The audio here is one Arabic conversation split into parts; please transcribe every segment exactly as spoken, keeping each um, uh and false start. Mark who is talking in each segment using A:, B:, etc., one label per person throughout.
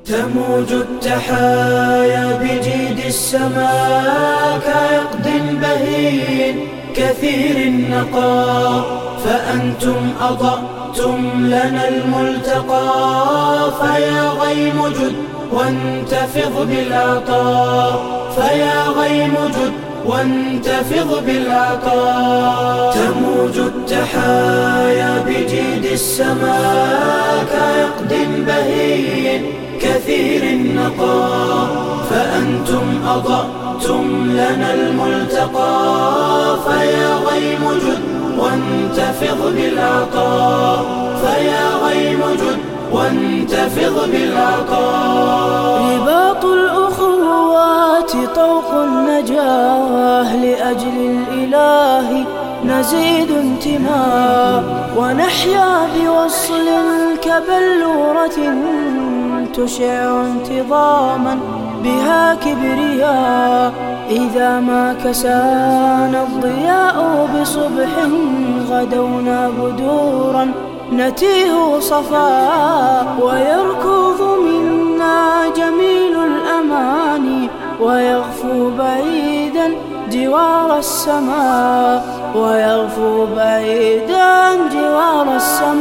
A: تموج التحايا بجيد السماء كعقد بهين كثير النقاء، فأنتم أضأتم لنا الملتقى. فيا غيم جد وانتفض بالعطاء، فيا غيم جد وانتفض بالعطاء. تموج التحايا بجيد السماء كعقد بهين كثير النقاء، فأنتم أضأتم لنا الملتقى. فيا غيم جد وانتفض بالعطاء، فيا غيم جد وانتفض بالعطاء.
B: رباط الأخوات طوق النجاة، لأجل الإله نزيد انتماء، ونحيا بوصل كبلورة تشع انتظاما بها كبرياء. إذا ما كسانا الضياء بصبح غدونا بدورا نتيه صفاء، ويركض منا جميل الأماني ويغفو بعيدا جوار السماء، ويغفو بعيدا جوار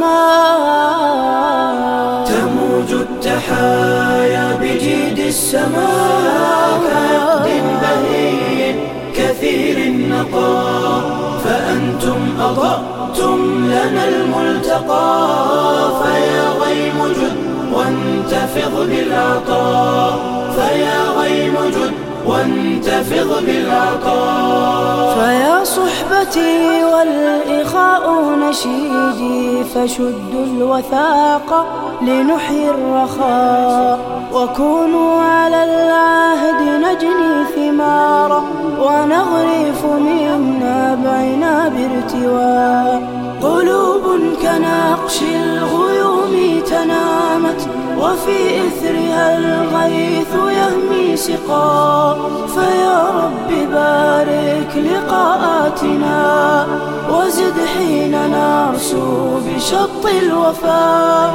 B: السماء.
A: تموج التحايا بجيد السماء كعقد بهين كثير النقاء، فأنتم أضأتم لنا الملتقى. فيا غيم جد وانتفض بالعطاء، فيا غيم جد وانتفض بالعطاء.
B: فيا صحبتي والإخاء نشيدي، فشدوا الوثاق لنحيي الرخاء، وكونوا على العهد نجني ثمارا، ونغرف من نابعنا بارتواء. قلوب كنقش الغيوم تنامت، وفي إثرها الغيث يهمي سقا. فيا رب بارك لقاءاتنا، وزد حين نرسو بشط الوفاء.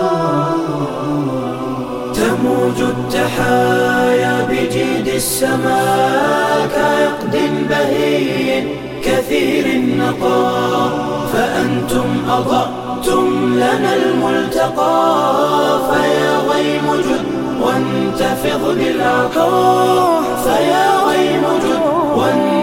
A: تموج التحايا بجيد السماء كعقد بهين كثير النقاء، فأنتم أضأتم لنا الملتقى. فيا غيم جد وانتفض بالعطاء، فيا غيم جد وانتفض